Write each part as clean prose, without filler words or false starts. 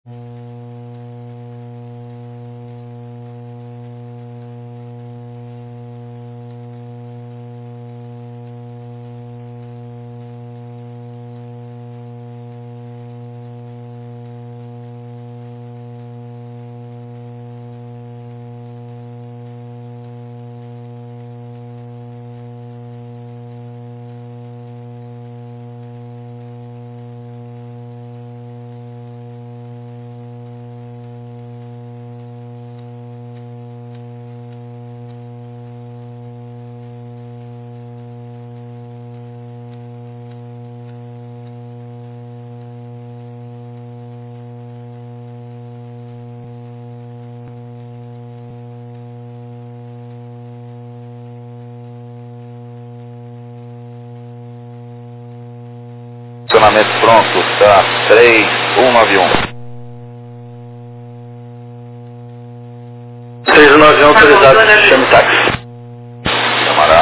Estacionamento pronto, tá 3191. 3191 autorizado, chame táxi. Chamará.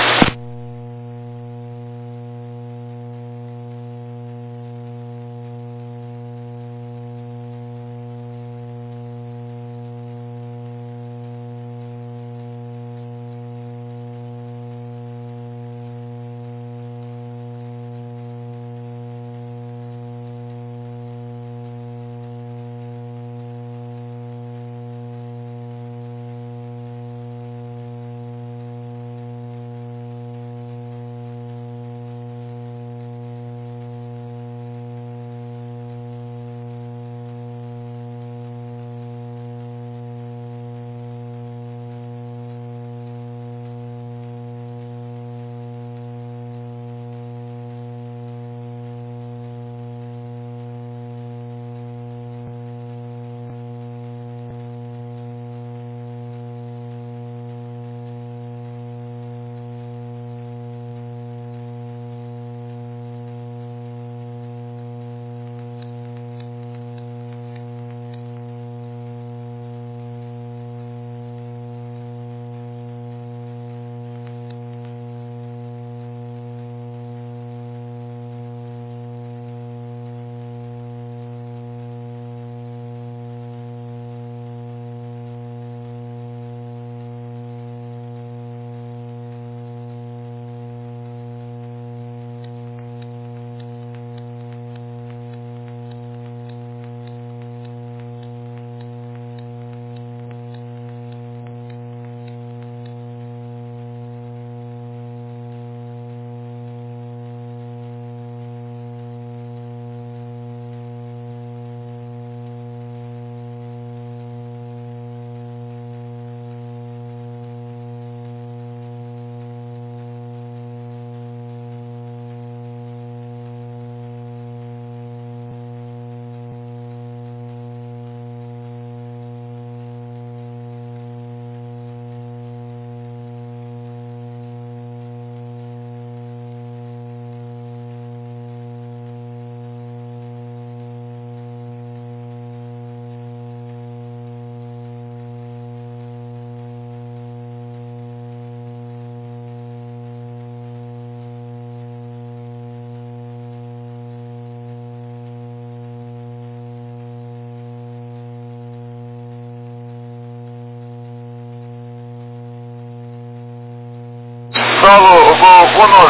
Solo, vou no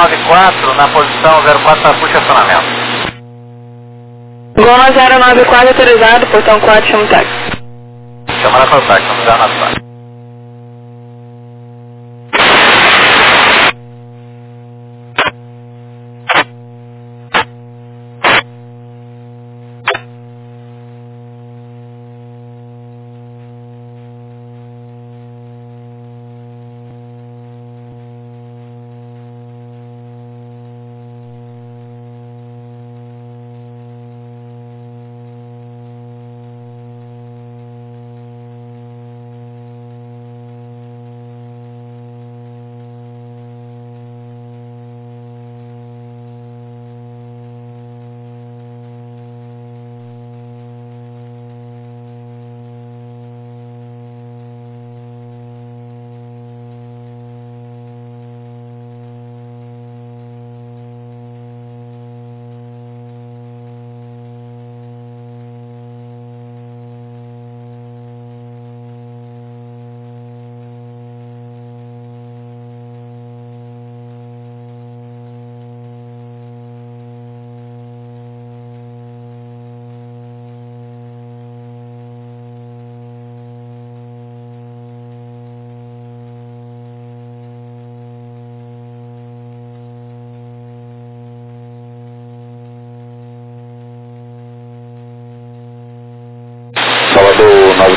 094, na posição 04 para puxa acionamento. Gol na 094 autorizado, portão 4, chama o táxi. Chamará para o táxi, vamos dar na táxi.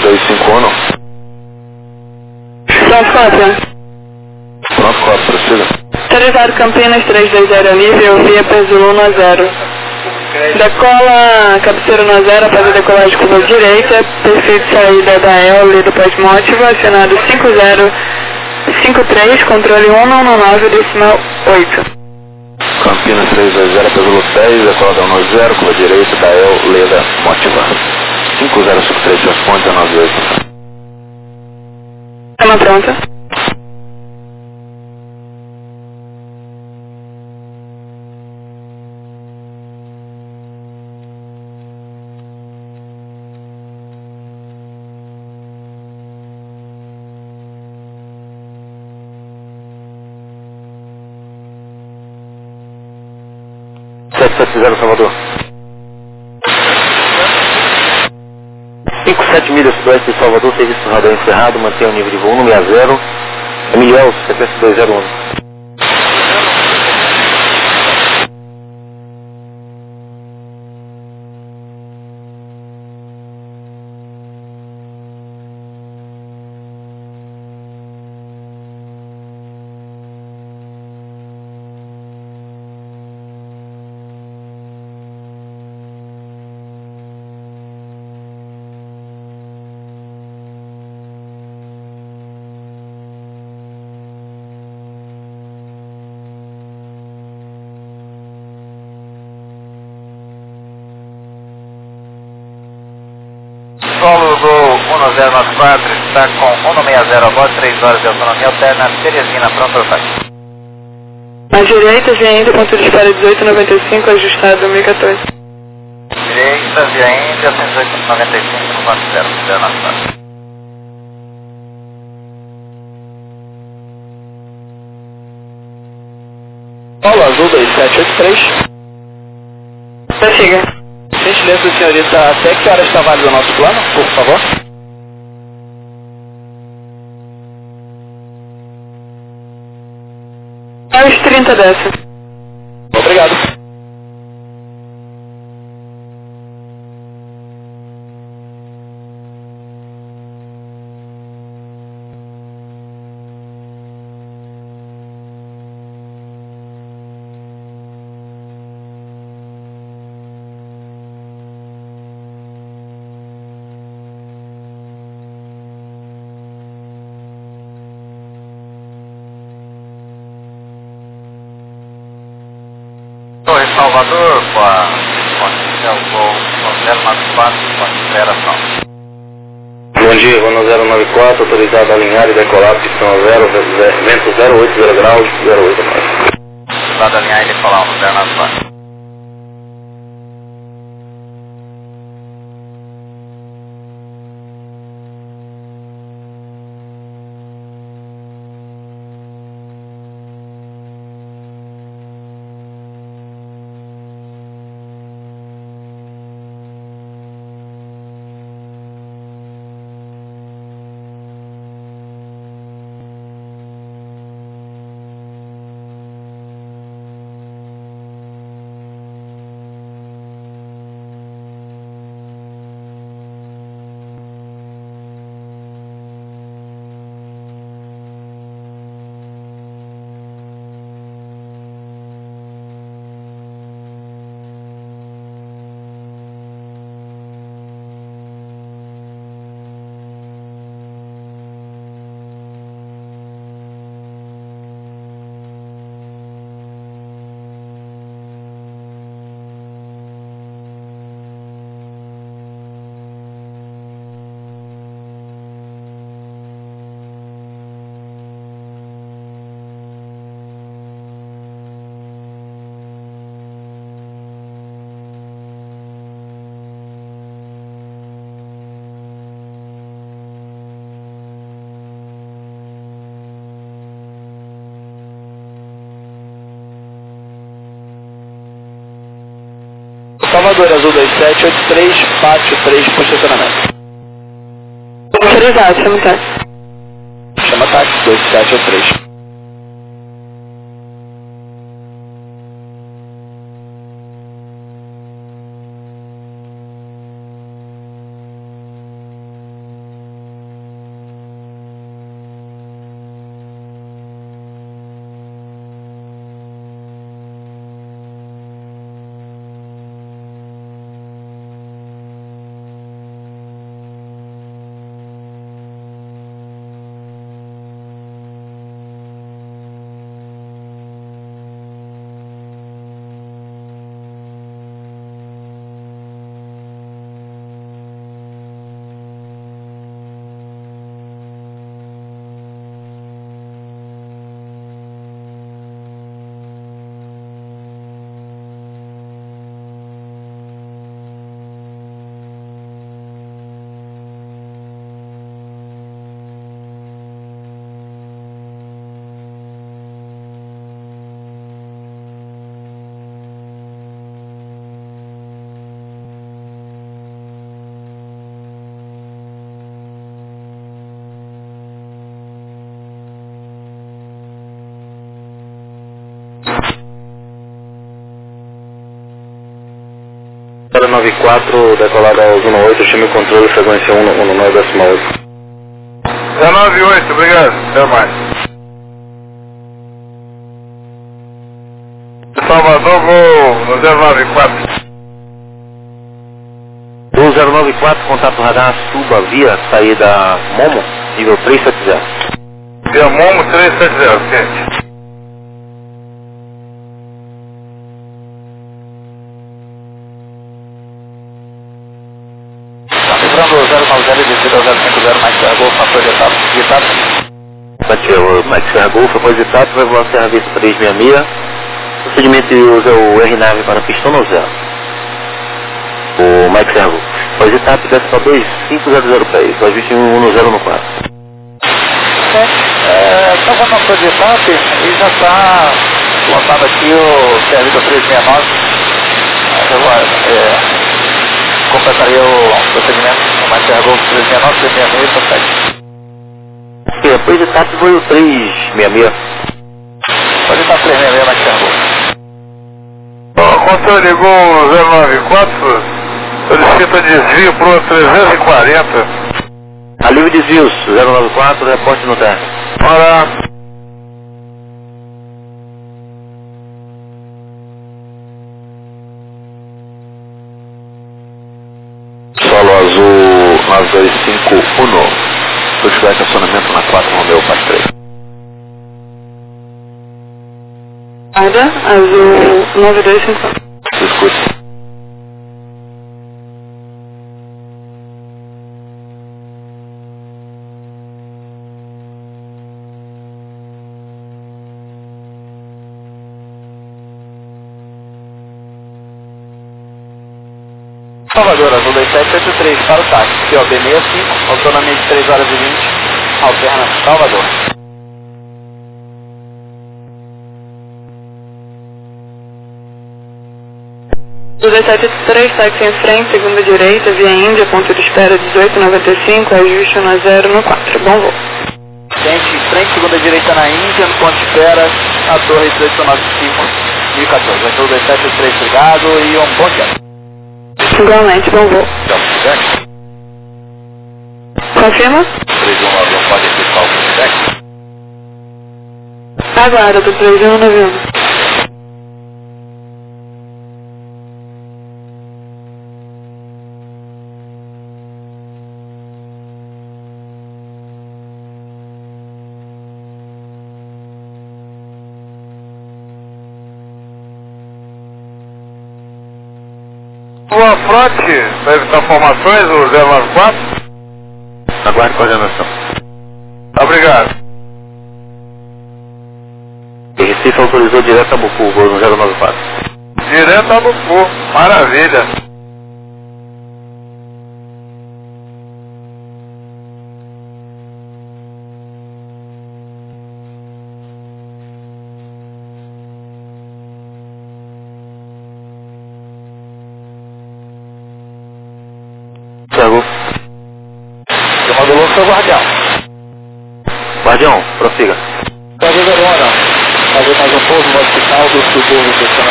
251. Pronto, cópia. Pronto, cópia, prossiga. Autorizado Campinas 320 nível, via peso 1 a 0. Decola cabeceira 1 a 0 após a decolagem curva direita, perfil de saída da EL, lido pós-mótivo, acionado 5053, controle 199, decimal 8. Campinas 320, peso 10, decolada 1 a 0, curva direita da EL, leda motiva. 5053, responde a 98. Chama pronta. Salvador. 57 milhas sudoeste de Salvador, serviço de radar encerrado, mantenha o nível de volume a 0. Emiliel, sequência 201. Solo do 1094 está com 160 a bordo, 3 horas de autonomia alterna, Teresina, pronto para ataque. À direita, via Índia, ponto de espera 1895, ajustado 1014. Direita, via Índia, 1895, no banco 094. Paulo Azul 2783. Prossiga. Gentileza, senhorita, até que horas está válido o nosso plano, por favor? Aos 30 dessa. Obrigado. Torre Salvador, com a voo 1094, com aceleração. Bom dia, voo 094, autorizado a alinhar e decolar, pistão 0, vento 080 graus, 08 mais. Autorizado a alinhar e decolar 1094. Salvador Azul 2783, pátio 3, por estacionamento. Autorizado, chama táxi. Chama táxi 2783. 094, decolada ao Zona 8, chame o controle, frequência 119,8. 098, obrigado, até mais. Salvador, vou no 094. 094, contato radar Suba via saída Momo, nível 370. Via Momo 370, ok. Lembrando 090 e descida 050 mais Serra Golf, após etapa. Bateu Mike Serra Golf, após etapa, vai voar Serra Vista 366. Procedimento usa o R-Nave para pistão no zero. O Mike Serra Golf. Após etapa, desce para 2500 pés, vai 2110 no 4. Então vamos para o etapa e já está lançado aqui o Serviço 369. Agora, completaria o procedimento no Mike Serra Golf 369, 366 e 7. Ok, após etapa foi o 366. Pode estar 366 Mike Serra Golf. Controle ligou 094, solicita desvio para o 340. Alívio desvios, 094, reporte no terra. Ora. Solo azul 9251, buscar estacionamento na 4 Romeo Paz 3. Guarda, azul 9250. Escute. Salvador, azul 2783, para o táxi, QOB 65, autonomia de 3 horas e 20, alterna Salvador. Do 273, táxi em frente, segunda direita, via Índia, ponto de espera 1895, ajuste 10 no 4, bom voo. Gente, em frente, segunda direita na Índia, no ponto de espera, a torre 1895, 1014. Azul 273, obrigado e um bom dia. Igualmente, bom voo. Confirma? 319, pode equipar o feedback. Aguarda, do 3191. Boa frote, para evitar formações, o 094. Aguarde coordenação. Obrigado. Recife autorizou direto a Bucu, voo no 094. Direto a Bucu, maravilha. Modulou seu guardião. Guardião, prossiga. Guardião Verona, fazer mais um pouso modificar do suborno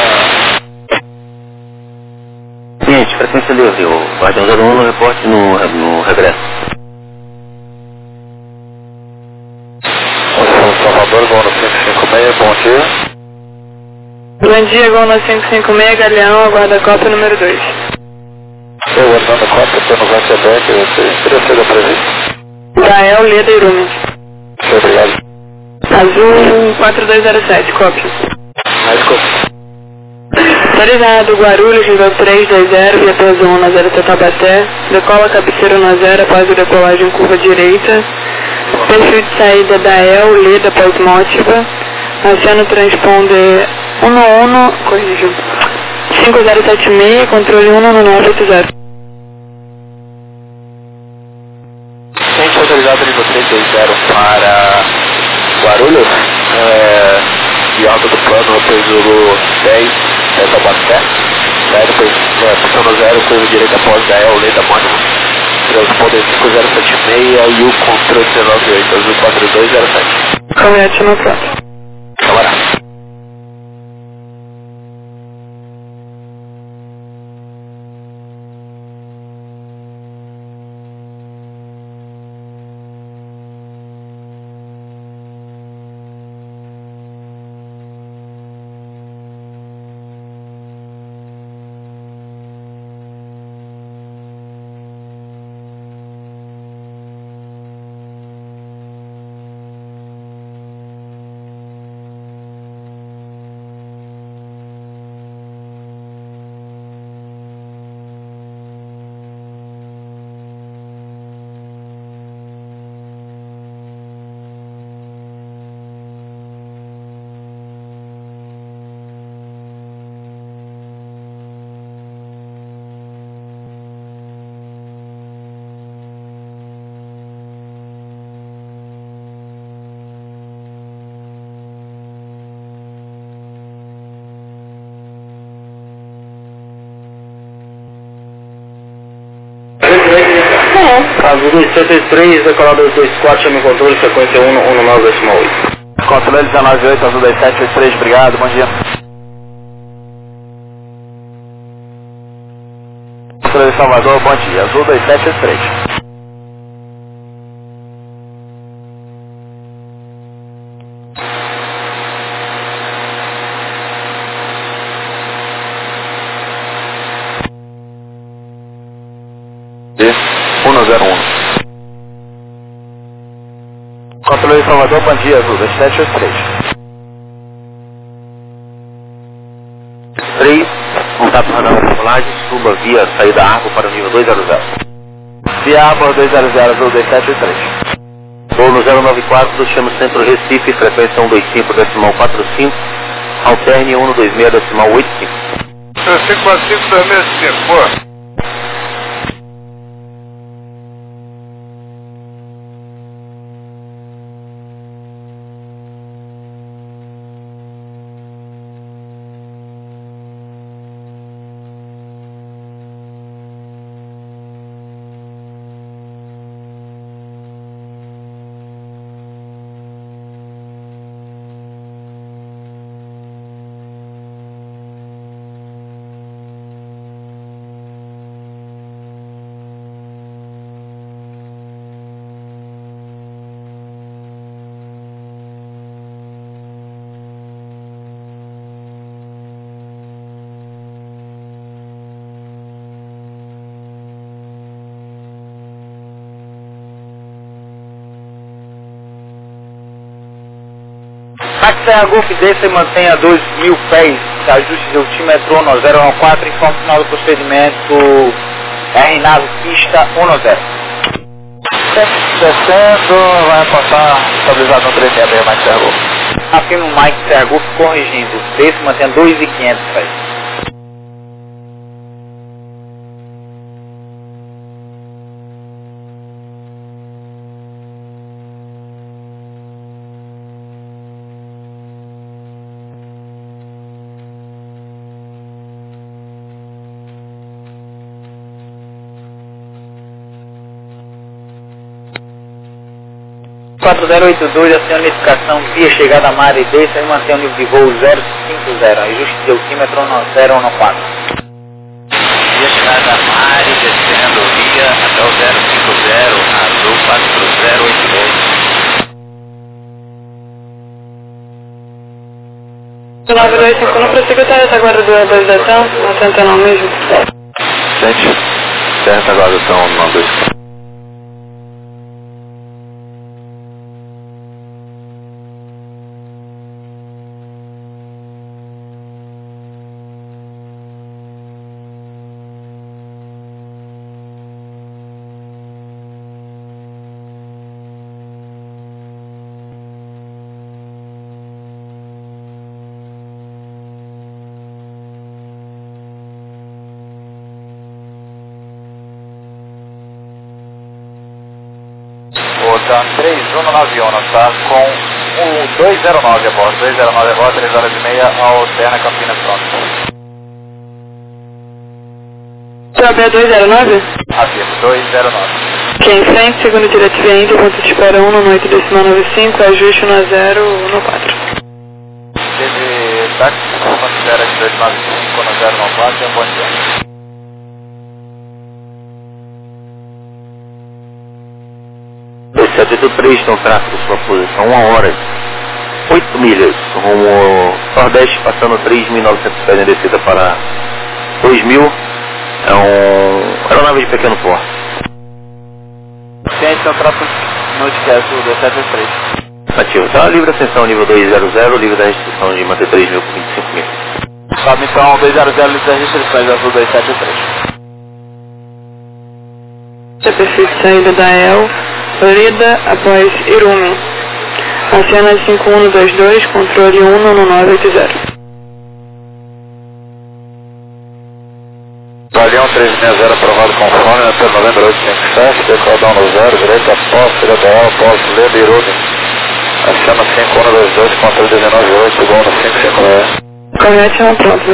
do Cliente, frequência livre, o Guardião 01 no reporte no regresso. Salvador, Gol no 556, bom dia. Bom dia, Gol no 556, Galeão, aguarda a Copa número 2. Eu aguardando a Copa, temos a Quebec, você terceira prevista. Gael, Leda e Rumen. Obrigado. Azul 4207, cópia. Mais cópia. Autorizado, Guarulhos, nível 320, via P1 na 0 Taubaté, decola cabeceira na 0 após a decolagem curva direita, perfil de saída da El, Leda, pós-mótiva, aciona o transponder 5076, controle 19980. Gente autorizado nível 320 para Guarulhos, de alta do plano, depois do 10, Taubaté, depois pistão no 0, curva direita após da El, Leda, Mônimo, transponder 5076 e o controle 198, azul 4207. Correto no próximo. Camarada. decolar. Azul 273, decolador 24, chame controle, frequência 119,8. Controle 198, Azul 2783, obrigado, bom dia. Controle de Salvador, bom dia, Azul 2783. Controle de Salvador, bom dia, Azul 2783. 3, contato radar da decolagem, suba via saída Arco para o nível 200. Via Arco 200, Azul 2783. Vou no 094, chama Centro Recife, frequência 125, decimal 45, alterne 126, decimal 85. 545, 265, boa. Serra Golf desça e mantenha 2.000 pés, ajuste de altímetro 1014, informe final do procedimento RNAV pista 10. Descendo, vai passar estabilizado no 366, Mike Serra Golf. Afirma o Mike Serra Golf corrigindo, desça e mantenha 2.500 pés. Aciona a notificação via chegada à área e desça e mantém o nível de voo 050, ajuste de altímetro 014. Via chegada à área, descendo via até o 050, Azul 4082. 925, não prossiga até essa guarda-ação, atenta não mesmo. Gente, certa guarda-ação 925. Voltando 3191, tá? Com o 209 a bordo, 209 a bordo, 3 horas e meia, alterna Campinas pronto. Sobe a 209? Afirmo, 209. Que em frente, segundo diretiva ainda, ponto de espera 1 no 8 decimal 95, ajuste no 0 no 4. Teve táxi, considera de 295 no 094, bom dia. 783 no tráfego, sua posição 1 hora, 8 milhas, rumo Nordeste, passando 3.900 pés em descida para 2.000, aeronave de pequeno porte. Ciente no tráfego Notecast 273. Ativo, tá? Livre ascensão nível 200, livre da restrição de manter 3.000 por 25 mil. Sobe então 200, livre das restrições, Azul 273. Perfil de saída da EL, Florida, após Irumi. Aciona 5122, controle 1 no 980. Valião 360 aprovado com fone, até novembro 857, decodão no 0, direita após, federal, após, Leda e Irumi. Aciona 5122, controle 198, segundo 556. Correto, chama pronto,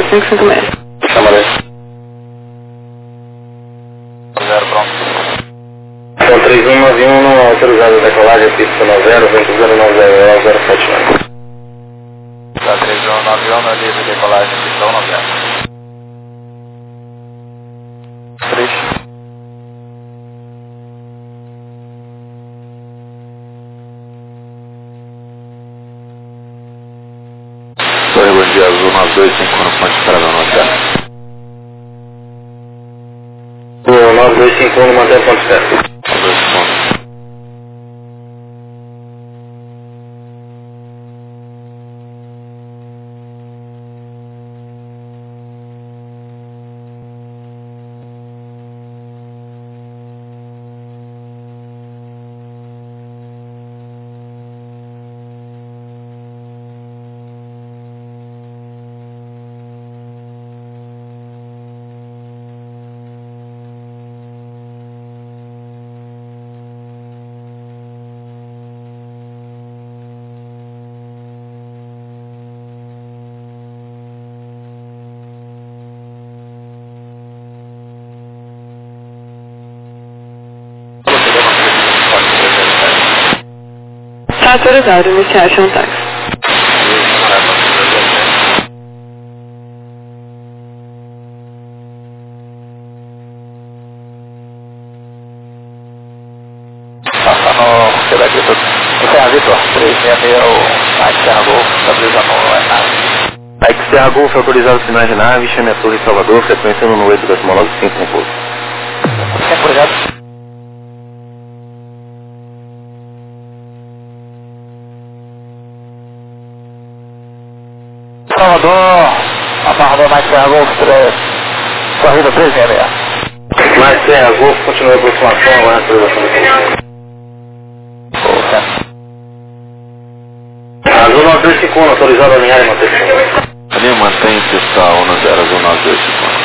556. Chama ali. 0 pronto. Então 3191 autorizado a decolagem, pista 90, vento 090, 079. Tá 3191, livre decolagem, pista 90. 3. Torre Bom Dia Azul 925 no ponte para não notar. 9251 mantém o ponto certo. 2 pontos. Tá autorizado, iniciar ação táxi. Passa no Quebec, Serra Vitor, 366, o Mike Serra Golf, estabiliza no RNAV. Mike Serra Golf, autorizado sinal RNAV, chame a Torre Salvador, frequência no 8 das molas 5 com pouco. Tempo ligado. Salvador, Salvador, Mike Serra Golf, corrida 366. Mike Serra Golf, continua a aproximação, agora a autorização do ponto. Azul 9251, autorizado a alinhar e manter o ponto. Ali mantém pista 10, Azul 9251.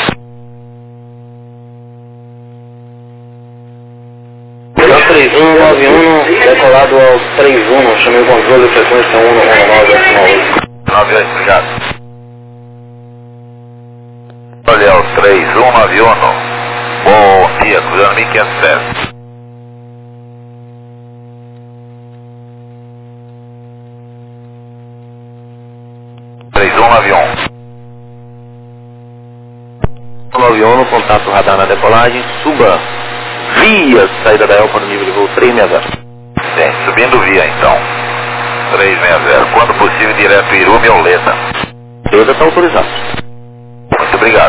Então 3191, decolado ao 31, chamei o controle, frequência 119, 98, obrigado. Olha, o 3191. Bom dia, cruzando 1500 pés. no contato radar na decolagem, suba via saída da Elpa no nível de voo 360. Bem, subindo via então. 360, quando possível direto Irume ou Leda. Leda está autorizado. Muito obrigado.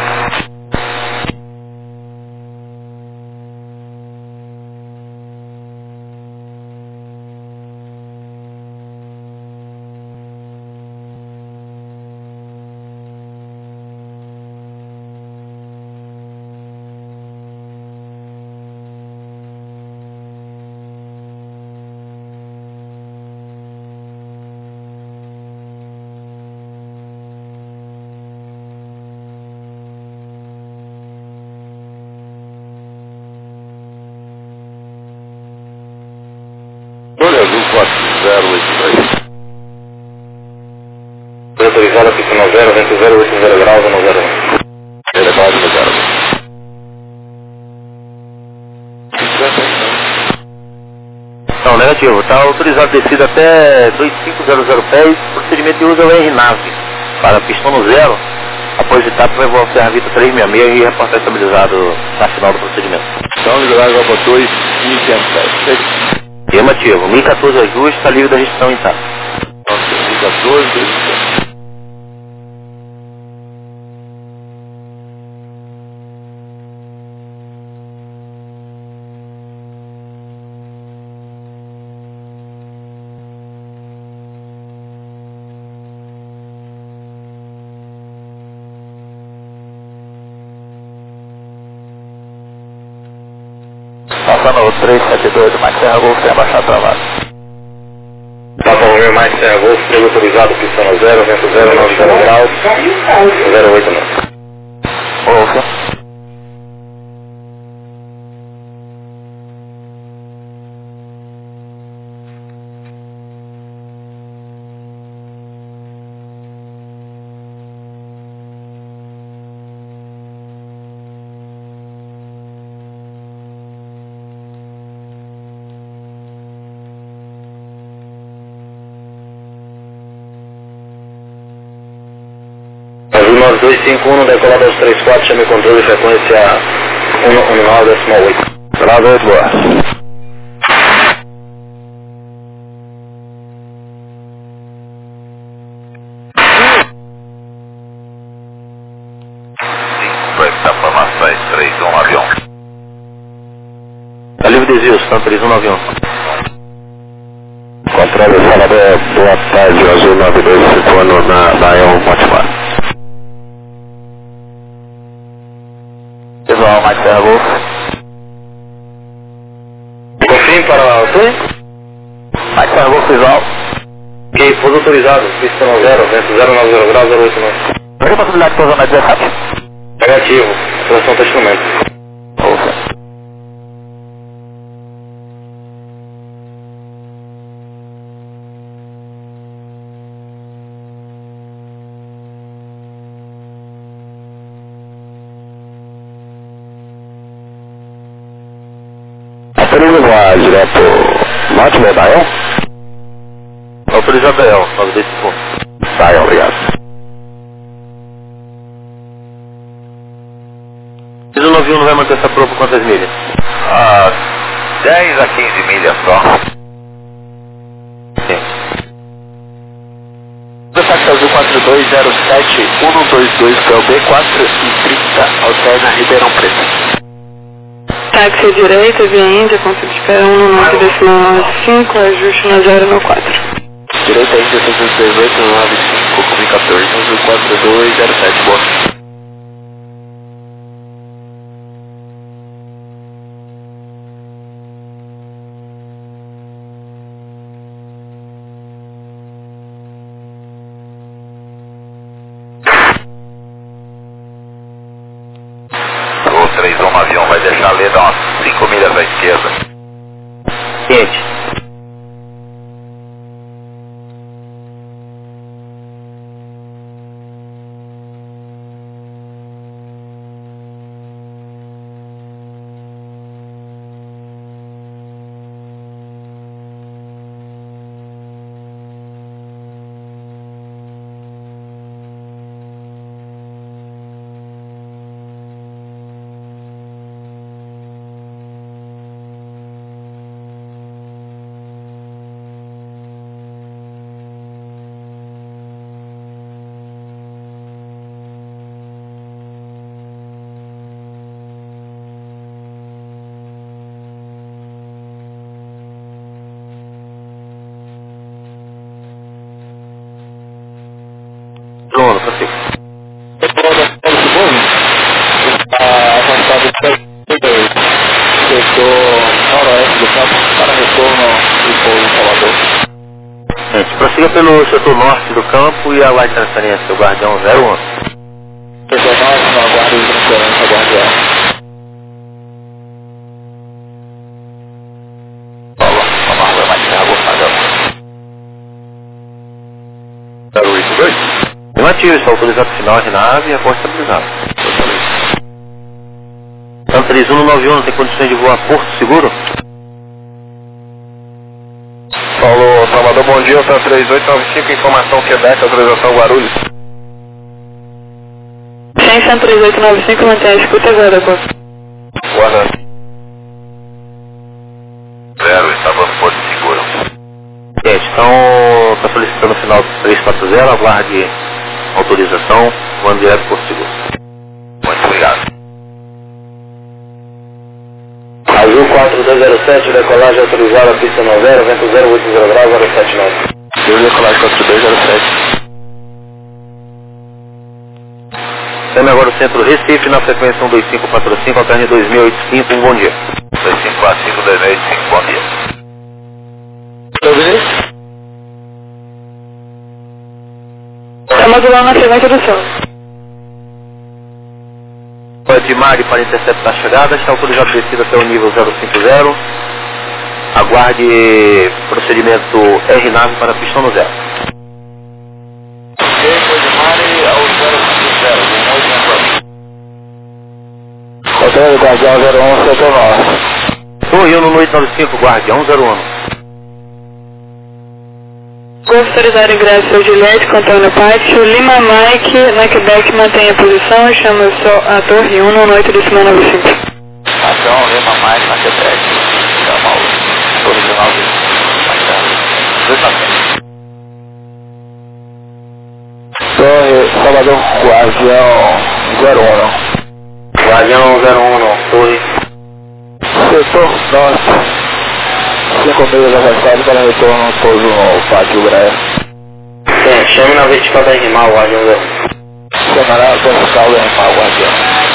Olha, Azul 4083. Foi autorizado a pista 90, vento 080 graus, 101. Elevado no 0. Não, negativo, está autorizado descida até 2500 pés, procedimento de uso é o RNAV. Para pistão no 0, após o etapa vai voar o Serra Vitor 366 e reportar estabilizado na final do procedimento. Então, liberado para 2, 1500 pés. Afirmativo, 1014 ajuste, está livre da restrição intacta. 2014, 2015. Passando o 372 do Mike Serra Golf, tem abaixado travado. Papa Romeo Mike Serra Golf, prego autorizado, pista no 0, vento 090 graus, 089. Golf. 9251, decolado aos 34, chame controle, frequência 119,8. Bravo 8, boa. Informações 31 avião. Tá livre desvio, Santa 3191. Controle Salvador, boa tarde, Azul 9251 na El Motimar. Visual, Mike Serra. Confirme para o Tui? Mike Serra, visual. Ok, pouso autorizado, pista 90, vento 090 graus 089. Qual é a possibilidade de pousar na 17? Negativo, seleção do instrumento. Ouça. Autoriza voar direto Motimar da El? Autorizado El, 9251. Tá, obrigado. Piso 91 não vai manter essa prova por quantas milhas? 10 a 15 milhas só. Sim. Táxi Azul 4207122 PLB 430, alterna Ribeirão Preto. Táxi à direita, via Índia, ponto de espera 190,95, ajuste na 094. Direita Índia 61895, comunica 14, Azul 4207, boa. O 31 avião vai deixar a leda umas 5 milhas à esquerda. Quente. Bruno, consigo. Avançado 32, setor noroeste do campo, para retorno e pouso em Salvador. Gente, prossiga pelo setor norte do campo e aguarde transferência, o Guardião 01. Setor norte, no aguardo de transferência, Guardião. Vamos lá, Mike Serra, vou fazer. 082. Negativo, está autorizado final de nave e a porta estabilizada. Santa 3191, não tem condições de voar Porto Seguro? Paulo Salvador, bom dia, Santa 3895, informação Quebec, autorização Guarulhos. Sem 13895, mantém a escuta agora, pô. Guarda. 0, estava no Porto Seguro. Gente, então está solicitando o final 340, aguarde autorização, voando direto Porto Seguro. Muito obrigado. Azul 4207, decolagem autorizada, pista 90, vento 080 graus, 079. Decolagem 4207. Temos agora o centro Recife, na frequência 12545, alterne 2805, bom dia. 2545, 285, bom dia. Estamos lá na sequência do céu. De Mari para interceptar a chegada, está autorizado descida até o nível 050. Aguarde procedimento R-Nave para pistão no 0. Ok, foi de Mari ao 050, Hotel Guardião 01, setor norte. Estou indo no 895, Guardião 01. Golf autorizado ingresso ao Juliette, controle no pátio. Lima Mike, na Quebec, mantém a posição. Chama a torre 1 no 8,95. Ação, Lima mais na Quebec. Chama o torre de 9. Torre Salvador, Guardião 01. Guardião 01, torre. Setor norte. 5 milhas avançado para retorno, pouso no pátio Graia. Chame na vertical da RMA, Guardião 01. Chamará a vertical da RMA, Guardião.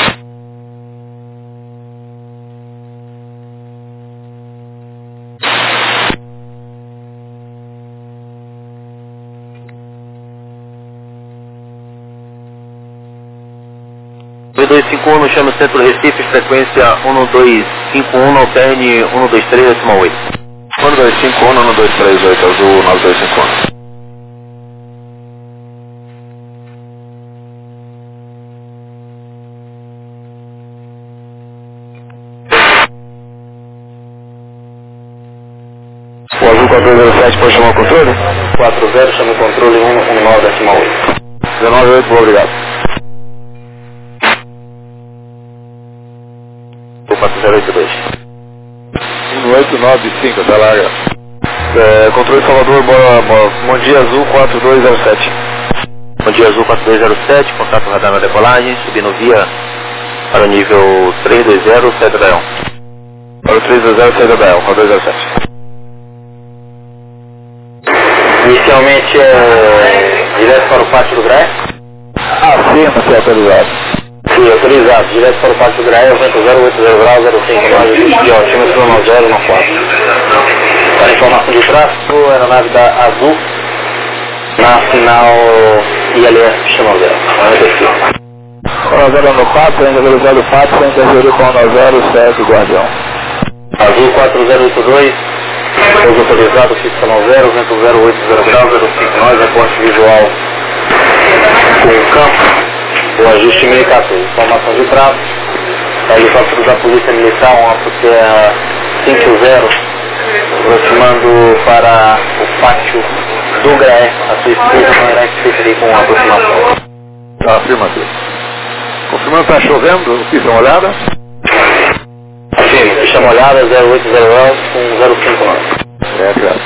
V251, chama o centro Recife, frequência 1251, alterne 123,8. 1251, 1238, azul 9251. O azul 407 pode chamar o controle? 40, chama o controle 119,8. 198, obrigado. 4082. 1895, tá larga. Controle Salvador, Bom Dia Azul 4207. Bom dia, Azul 4207, contato radar na decolagem, subindo via para o nível 320, saída da EL. Para o 320, saída da EL, 4207. Inicialmente direto para o pátio do GRAE? Afirma se é autorizado. Sim, autorizado. Direto para o pátio do GRAE, vento 080 graus, 059, de altímetro 9014. Para informação de tráfego, aeronave da Azul, na final ILS Pistão 0, 95. Ono 0 no 4, ainda autorizado 4, interferir com Ono 0, segue Guardião. Azul 4082, pouso autorizado, Pistão 0, vento 080 graus, 059, reporte visual com o campo, o ajuste 1014. Informação de tráfego, helicóptero da Polícia Militar, uma APCA 50, aproximando para o pátio do GRAE. A sua esposa não irá interferir com a aproximação. Tá, afirmativo. Confirmando, está chovendo, fiz uma olhada. Sim, ficha molhada 080 com 059. Obrigado.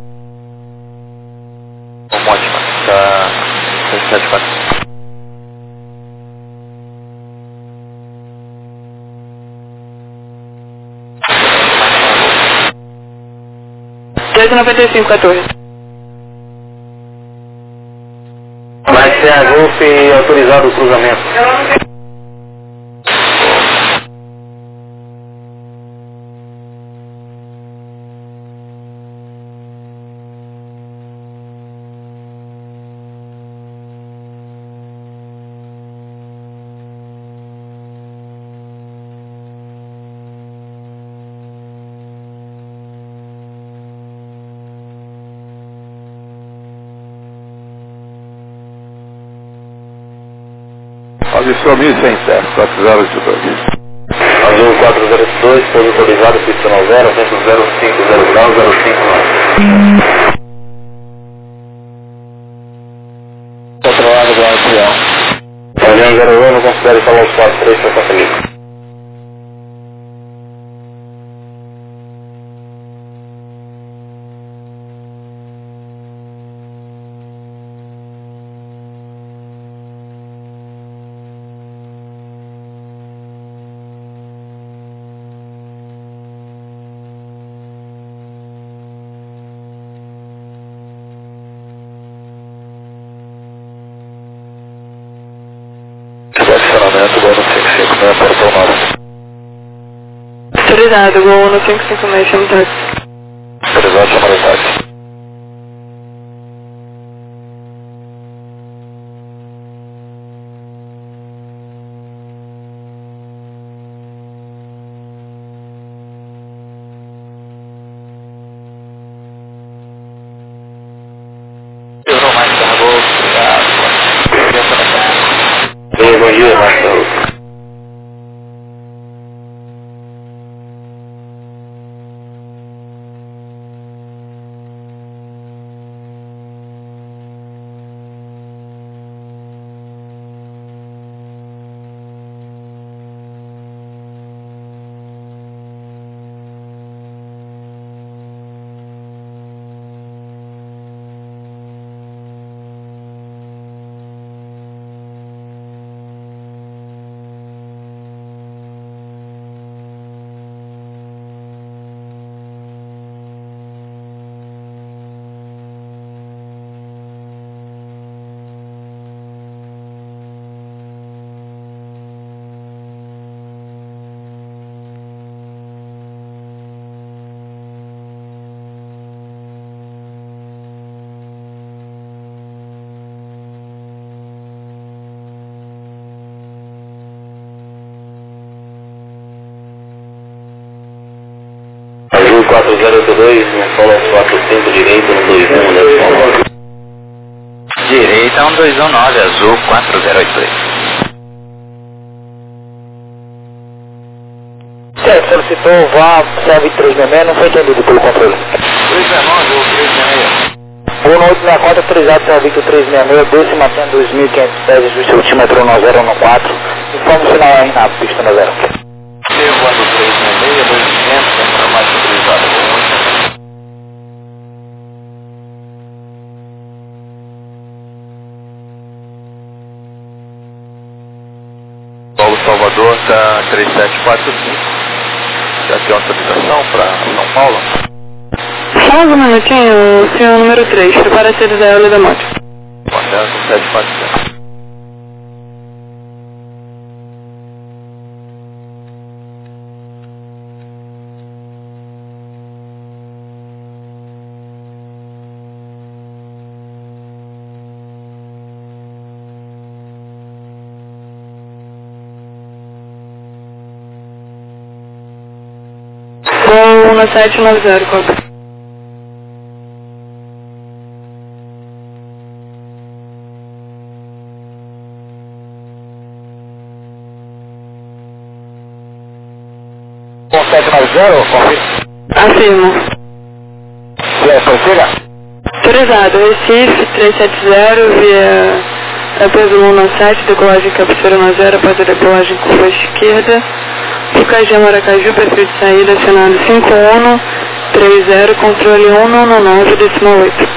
Ótima, está 174. Vai ser a Golf autorizado o cruzamento. Adicionou 1.100 certo, 4082. Azul 402, pouso autorizado, pista 0, vento 050 graus, 059. Controlado do avião. Guardião 01, considere falar os 43 para comigo. Estacionamento, Gol no 556, portão 9. Autorizado, Gol no 556, chama o táxi. Autorizado, chama o táxi. Eu não mais carregou, obrigado. Bom dia, Marcelo. 4082, no solo 45 direito, 121, né? Direita 1219, azul 4082. Certo, solicitou o VAR serve 366, não foi entendido pelo controle. 369 ou 366? 1864, autorizado serviço 366, desce mantendo 2.500 pés, ajuste altímetro 1014, informe o sinal R na pista 90. Levando 366, 2500, entra mais autorizado. Paulo Salvador está 3745. Já tem autorização para São Paulo? Só mais um minutinho, senhor número 3, prepara a saída da Eula da Mote. Marcelo 747. Vou na 790, cobra. Com 790, confirma. Afirmo. Prossiga. Autorizado, Recife 370, via peso 197, decolagem cabeceira na 0, após a decolagem curva esquerda. UKG Maracaju, perfil de saída, acionado 5130, controle 199,8.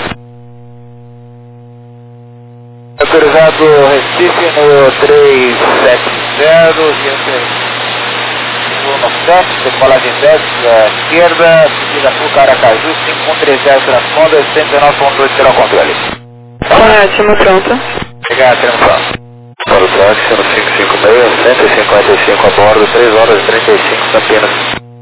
Autorizado Recife no 370, via 197, decolagem 10, esquerda, seguida Sul Caracaju, 5130 transponder, 109.8 será o controle. Correto, pronto. Obrigado, transponder. Para o táxi no 556, 155 a bordo, 3 horas e 35 Campinas.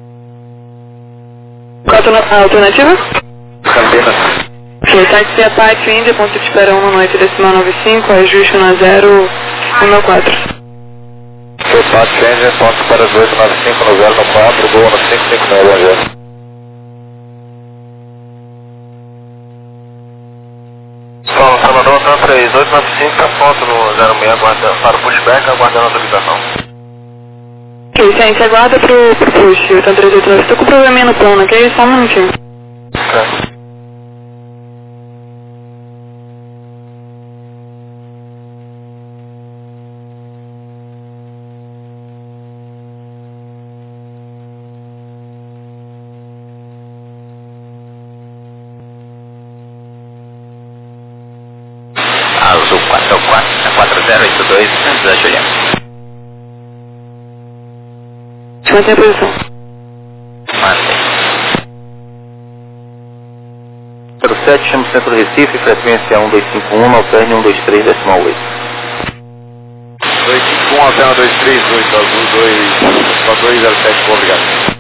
Qual a alternativa? Campinas. Ok, táxi Apache Índia, ponto de espera 1 noite, decimal 95, ajuste na 014. Apache Engine, ponto para 295 no 094, Gol no 559, Evangelho. Paulo Salvador, tá 3895, tá ponto no 06, aguarda, para o pushback, aguardando a autorização. Ok, gente, aguarda pro push, o TAM 389. Estou com um probleminha no plano, ok? Só um minutinho. Ok. Azul 4082, da Juliana. Mantém a posição. Mantém. 07, chama o centro Recife, frequência 1251, alterne 123, decimal 8. 251, alterna 238, azul 207, obrigado.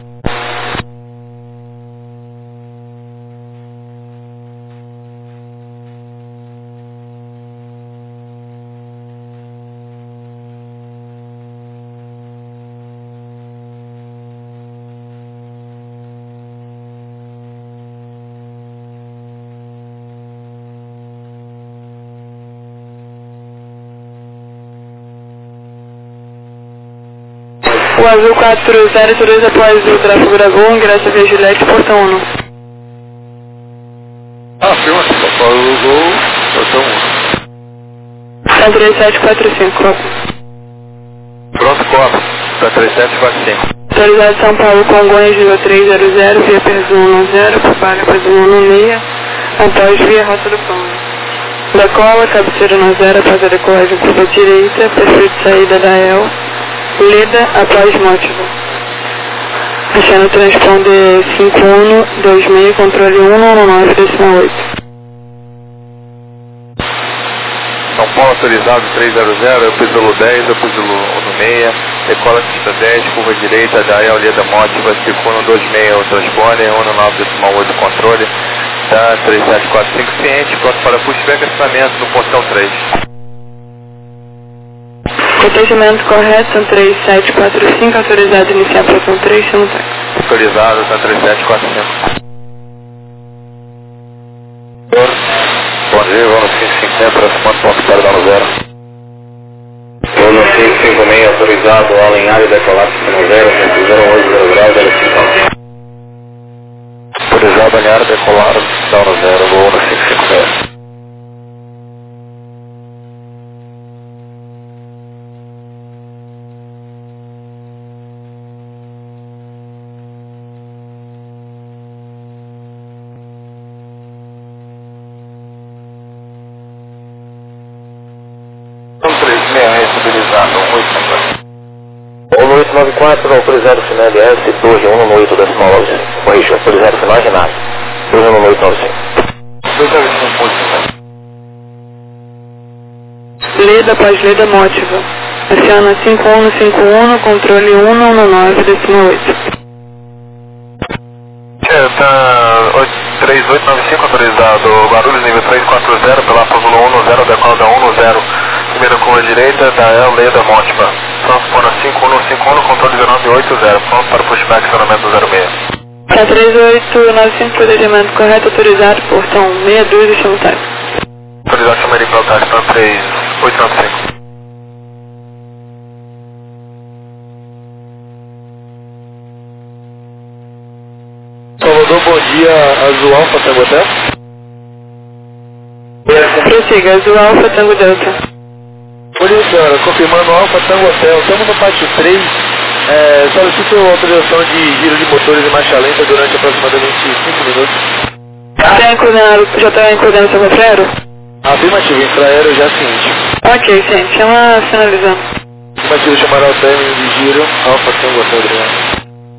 O azul 402 após o tráfego da Gol, ingressa via Juliette, portão 1. Filma, só para o Gol, portão 1. 3745, copa. Pronto, copa, para 3745. Autorizado São Paulo, Congonhas, nível 300, via peso 110, propaga peso 116, após via Rota do Pão. Decola, cabeceira na 0, após a decolagem curva direita, perfil de saída da EL, Leda, após mótivo. Achando transponder 5126, controle 199,8. São Paulo autorizado 300, eu pílulo 10, eu pílulo 16, decola pista 10, curva direita, da EL Leda mótiva, circuno 26, o transponder, 199,8 controle, tá 3745, ciente, pronto para pushback, acionamento no portão 3. Protegimento correto, são 3745, autorizado a iniciar portão 3, chama o táxi. autorizado, tá 3745. Bom dia, vou no 550, aproximando ponto para dar no 0. Vou no 556, autorizado, alinhar e decolar no 0, 08 graus, 05. Autorizado, alinhar, decolar, dar no 0, vou no 556. Ou no 894, autorizado final LS, 21 no 8 decimal 95. Corrija, autorizado final Renato, 21 no 895. 295. Leda após leda mótiva. Aciona 5151, controle 119, decimal 8. Tá 3895 autorizado, Guarulhos nível 340, pela Fórmula 10, decola da 10, primeira curva direita, da El Leda Mótima. Transpona 5151, controle 1980, pronto para pushback, acionamento 06. Tá 3895, procedimento correto, autorizado, portão 62 e chama táxi. Autorizado, chama ele para o táxi, tá 3895. Salvador, bom dia, Azul Alfa, Tango Hotel. Prossiga, Azul Alfa, Tango Delta. Bom dia, senhora, confirmando Alfa, Tango Hotel. Estamos no pátio 3. Solicito autorização de giro de motores e marcha lenta durante aproximadamente 5 minutos. Já está encodando seu refrero? Afirmativo, infraero já seguinte. Ok, gente, chama sinalizando. Afirmativo, chamará o término de giro, Alfa, Tango Hotel, obrigado.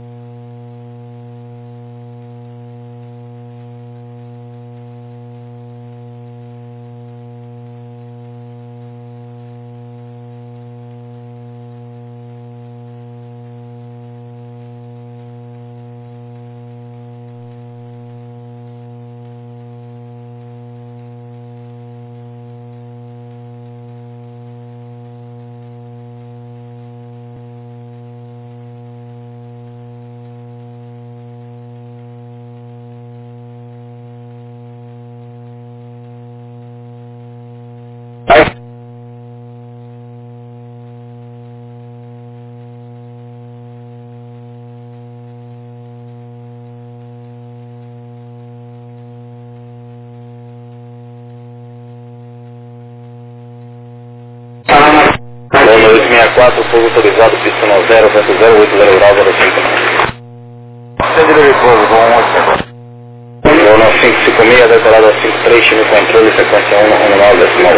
Boa noite, 64, fogo autorizado, pista 0, vento 080 graus, 05. Entendido de pouso, bom 8. Vou no 556, decolada 53, time controle, sequência 1, 19, decimal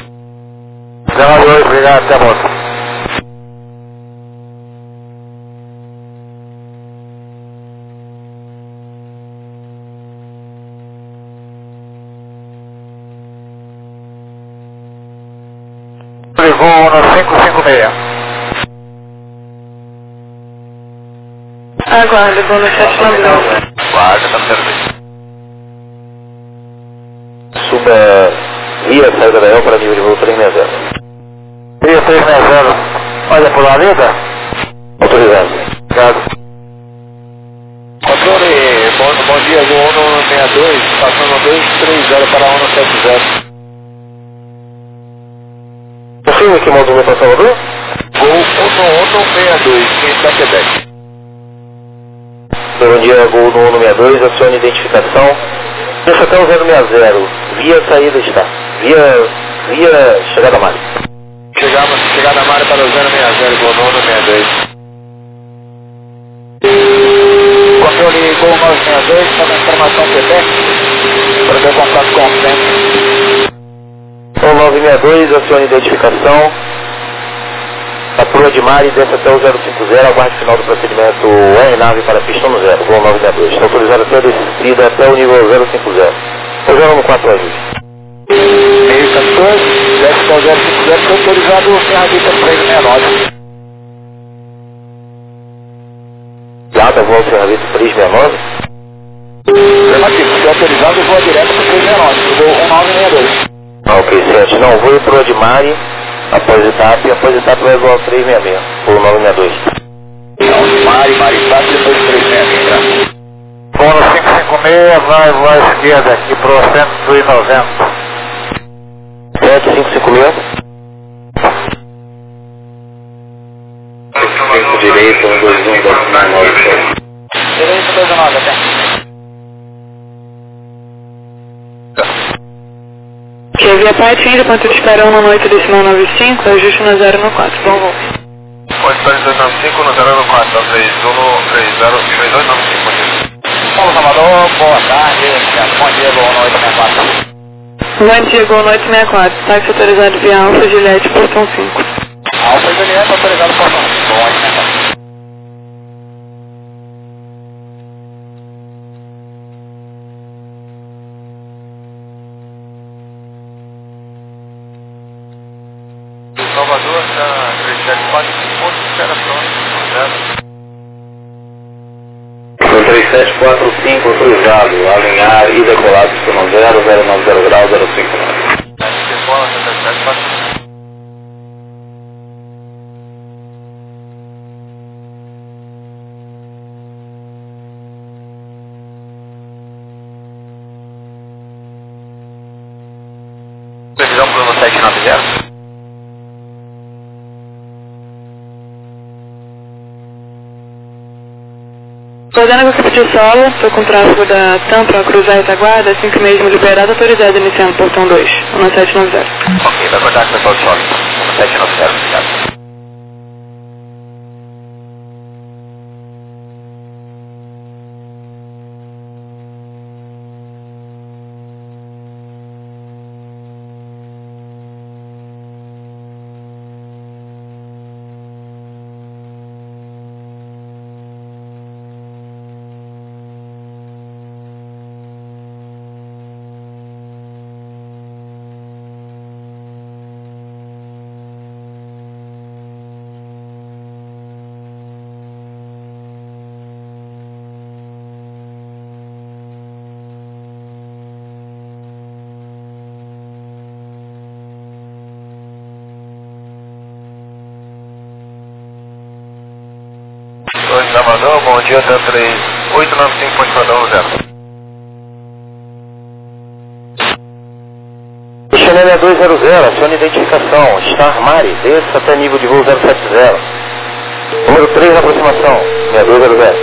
08, obrigado, até a volta. Vou no 556. Aguarde, vou no 792. Guarda, tá certo. Suba via saída da EL para nível de voo 360. Via 360. Olha por lá, linda. Autorizado. Obrigado. Controle, bom dia, Gol 162, passando 230 para 170. Confirma que módulo para Salvador? Gol 16162, quem está Quebec. Bom dia, Gol 162, acione identificação. Deixa até o 060, via saída está. Via chegada Mário. Chegada Mário para o 060, Gol 162. Controle Gol 962, para informação Quebec, para ter contato com o centro. 962, acione identificação. A proa de Mari desce até o 050, aguarde final do procedimento R-Nave para pista no 0, Gol 962. Está autorizado até a descida até o nível 050. Pousando no 4 ajuste. Meio 14, desce para o 050, está autorizado o ferramenta 369. Data, voo ferramenta 369. Afirmativo, se autorizado eu vou direto para o 369, Gol 1962. Ok, 7. Não, vou ir pro de Mari, após etapa vai voar 366, por 962. Maritá 236, tá? Bono 556, vai voar à esquerda aqui pro 190. 7556. 5 direito, 121, 299. Direito 29, até. Que via Patinho, ponto de espera 1 na noite decimal 95, ajuste no 0 no 4. Bom voo. Pode estar em 295 no 094, 3295. Paulo Salvador, boa tarde. Bom dia, boa noite, 64. Bom dia, boa noite 64. Táxi autorizado via Alfa Juliette, portão 5. Alfa Juliette, autorizado por nós. Boa noite, 64. Salvador, está 3745, espera pronto, 3745 autorizado, alinhar e decolar do 090 grau 059. decola 3745. Previsão Bruno 790. Coordenando com a equipe de solo, estou com o tráfego da TAM para cruzar a retaguarda, assim que mesmo liberado, autorizado iniciando portão 2, 1790. Ok, vai cortar com o pessoal de solo. 1790, obrigado. Salvador, bom dia, da 3895, pode padrão 0. Chanel 200, acione identificação, Star Mari, desça até nível de voo 070. Número 3 na aproximação, 6200.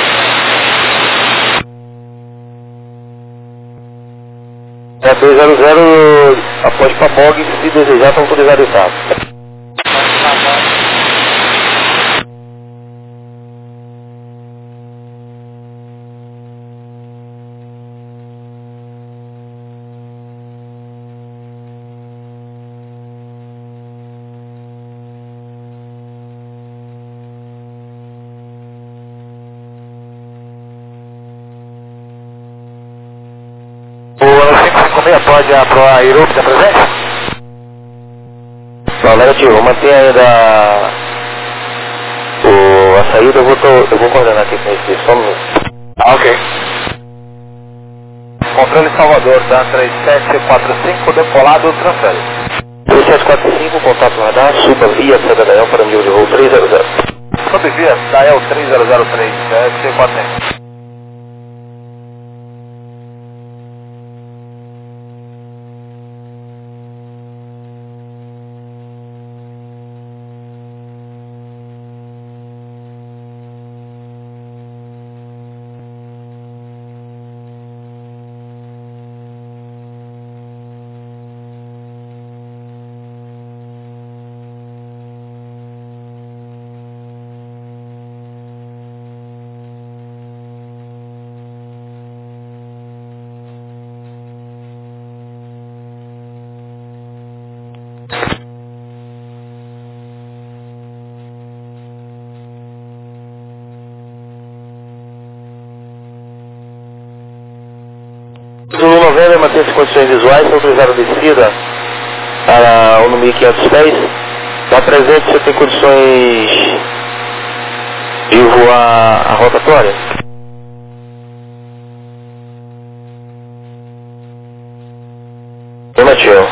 É 200 após Pabog, se desejar, está autorizado o estado. O 556 pode aprovar a Irup, está presente? Não, negativo, mantenha ainda a saída, eu vou coordenar aqui com esse, só um minuto. Ok. Controle Salvador, da 3745, decolado, transfere. 3745, contato no radar, suba via Seda Dael para nível de voo 300. Sob via, Dael 3003, C400. Zulu 90, mantém-se condições visuais, se autorizar a descida para o 1500 pés. Está presente, você tem condições de voar a rotatória? Afirmativo.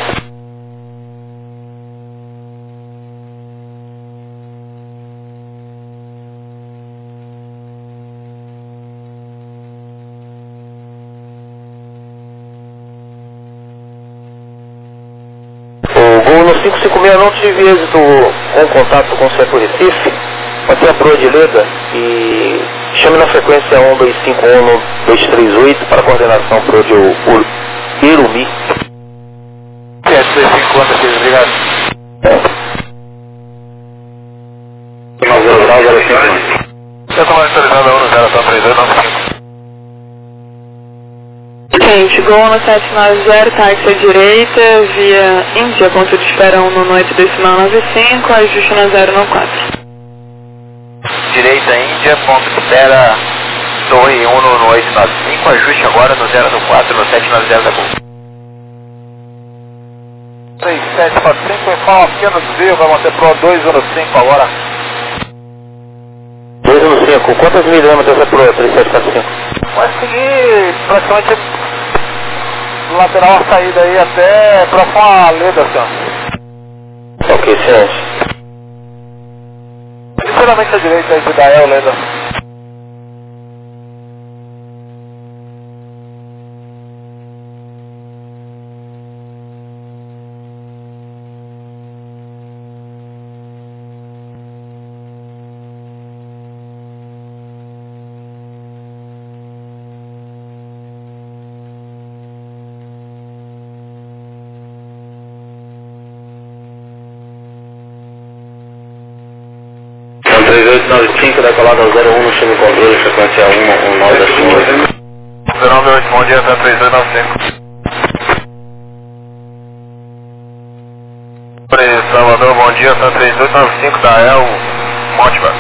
556, não tive êxito com contato com o Centro Recife, mantenha a proa de Leda e chame na frequência 1251238 para coordenação proa de Irumi. 750, obrigado. Você está autorizado a 103295. Gente, Gol no 790, táxi à direita, via Índia, ponto de espera 1 no noite decimal 95, ajuste na 094. Direita Índia, ponto de espera 2 1 no 895, ajuste agora no 094 no 790 da Gol. 3745, informa pequeno desvio, vai manter pro 215 agora. 215, quantas milímetros essa proa 3745? Vai seguir praticamente lateral a saída aí até próximo a Leda, senhor. Ok, ciente. Sinceramente à direita aí de Dael, Leda. São 3895, decolada ao 01, chama em controle, frequência 119 da sua. 098, bom dia, 3895. Salvador, bom dia, 3895, Dael, Mótima.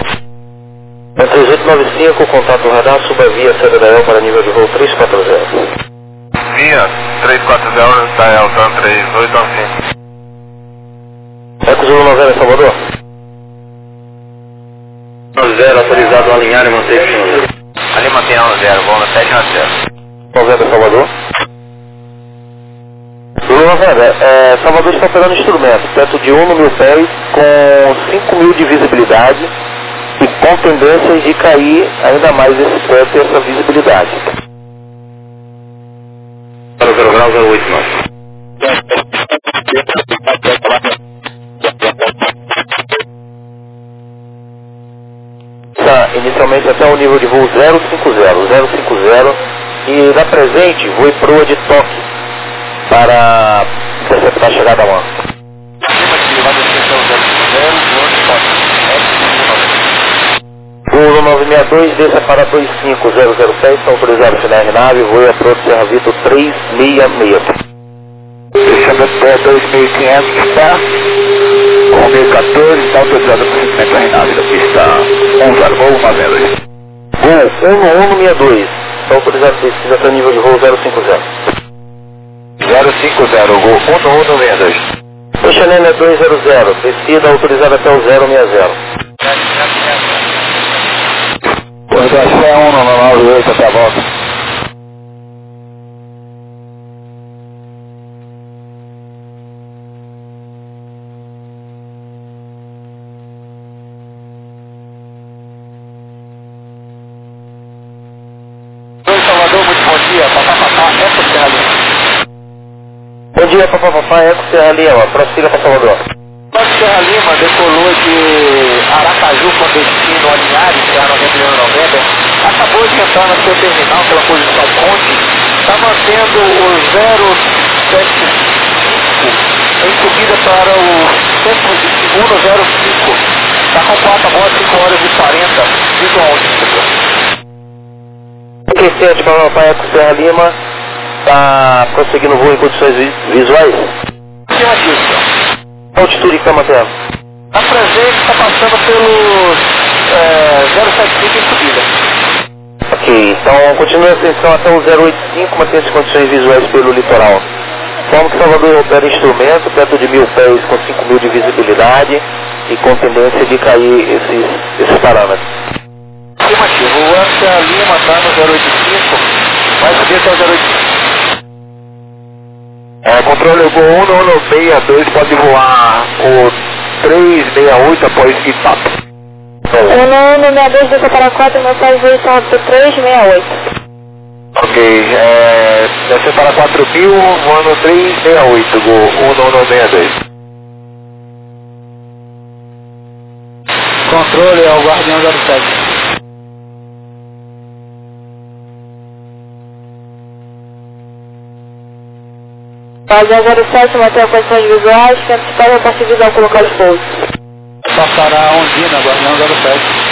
3895, contato radar, suba via sede da EL para nível de voo 340. Via 340, Dael, 3895. Eco Zulu 90, Salvador. 0, autorizado a alinhar e manter o senhor. Ali mantém 0, voo no 790. 90, Salvador. Zulu 90, Salvador está operando instrumento, perto de 1 no 1000 pés, com 5.000 de visibilidade e com tendências de cair ainda mais esse teto e essa visibilidade. 0 grau 089. Inicialmente até o nível de voo 050 e na presente voe proa de toque para interceptar a chegada a mão. Voo 962 desça para 25000 pés, estão autorizados a final nave, voe a proa de Serra Vitor 366. Deixando até 2500, tá? Com 1014, está autorizado para o segmento Renave da pista 10, voo 92. Voo 11162, está autorizado a pesquisa até nível de voo 050. 050, voo 1162. Xanene 200, descida autorizada até o 060. Corredor Axé 1 no 98, até a volta. Bom dia, papapá, Eco Serra Lima, prossiga para Salvador. Eco Serra Lima decolou de Aracaju com destino a Linhares, que é a 9190, acabou de entrar no seu terminal pela posição Ponte, está mantendo o 075 em subida para o centro de segundo 05, está com 4 horas, 5 horas e 40, visual. Ok, ciente, papapá, Eco Serra Lima. Está prosseguindo o voo em condições visuais? Afirmativo, senhor. Altitude que está mantendo? A presente está passando pelo 075 em subida. Ok, então continue a ascensão até o 085, mantém-se condições visuais pelo litoral. Como que Salvador opera instrumento perto de 1000 pés com 5.000 de visibilidade e com tendência de cair esses parâmetros. Afirmativo, o Ansia Lima está no 085, vai subir até o 085. Controle Gol 1162, pode voar o 368 após Itap. 1162 desce para 4, meu pai veio para 368. Ok, desce para 4000, voando 368, Gol 1162. controle, é o Guardião 07. Guardião 07, mantém condições visuais, que antecipa a parte visual colocar os pousos. Passará a Ondina, Guardião 07.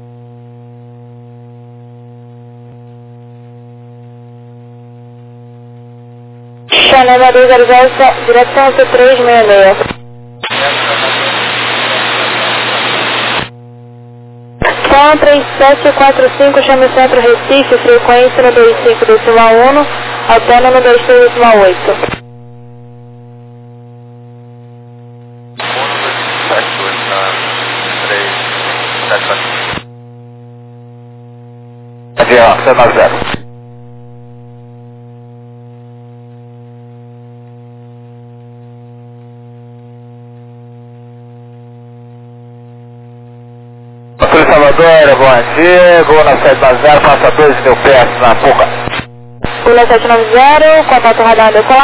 Chanel 200, direção C366. Tom 3745, chame o centro Recife, frequência no 25.1, autônomo no 23.8. Avião, 190. Salvador, bom dia, Gol na 790, passa 2 mil pés na Puca. Gol na 790, contato radar decolagem.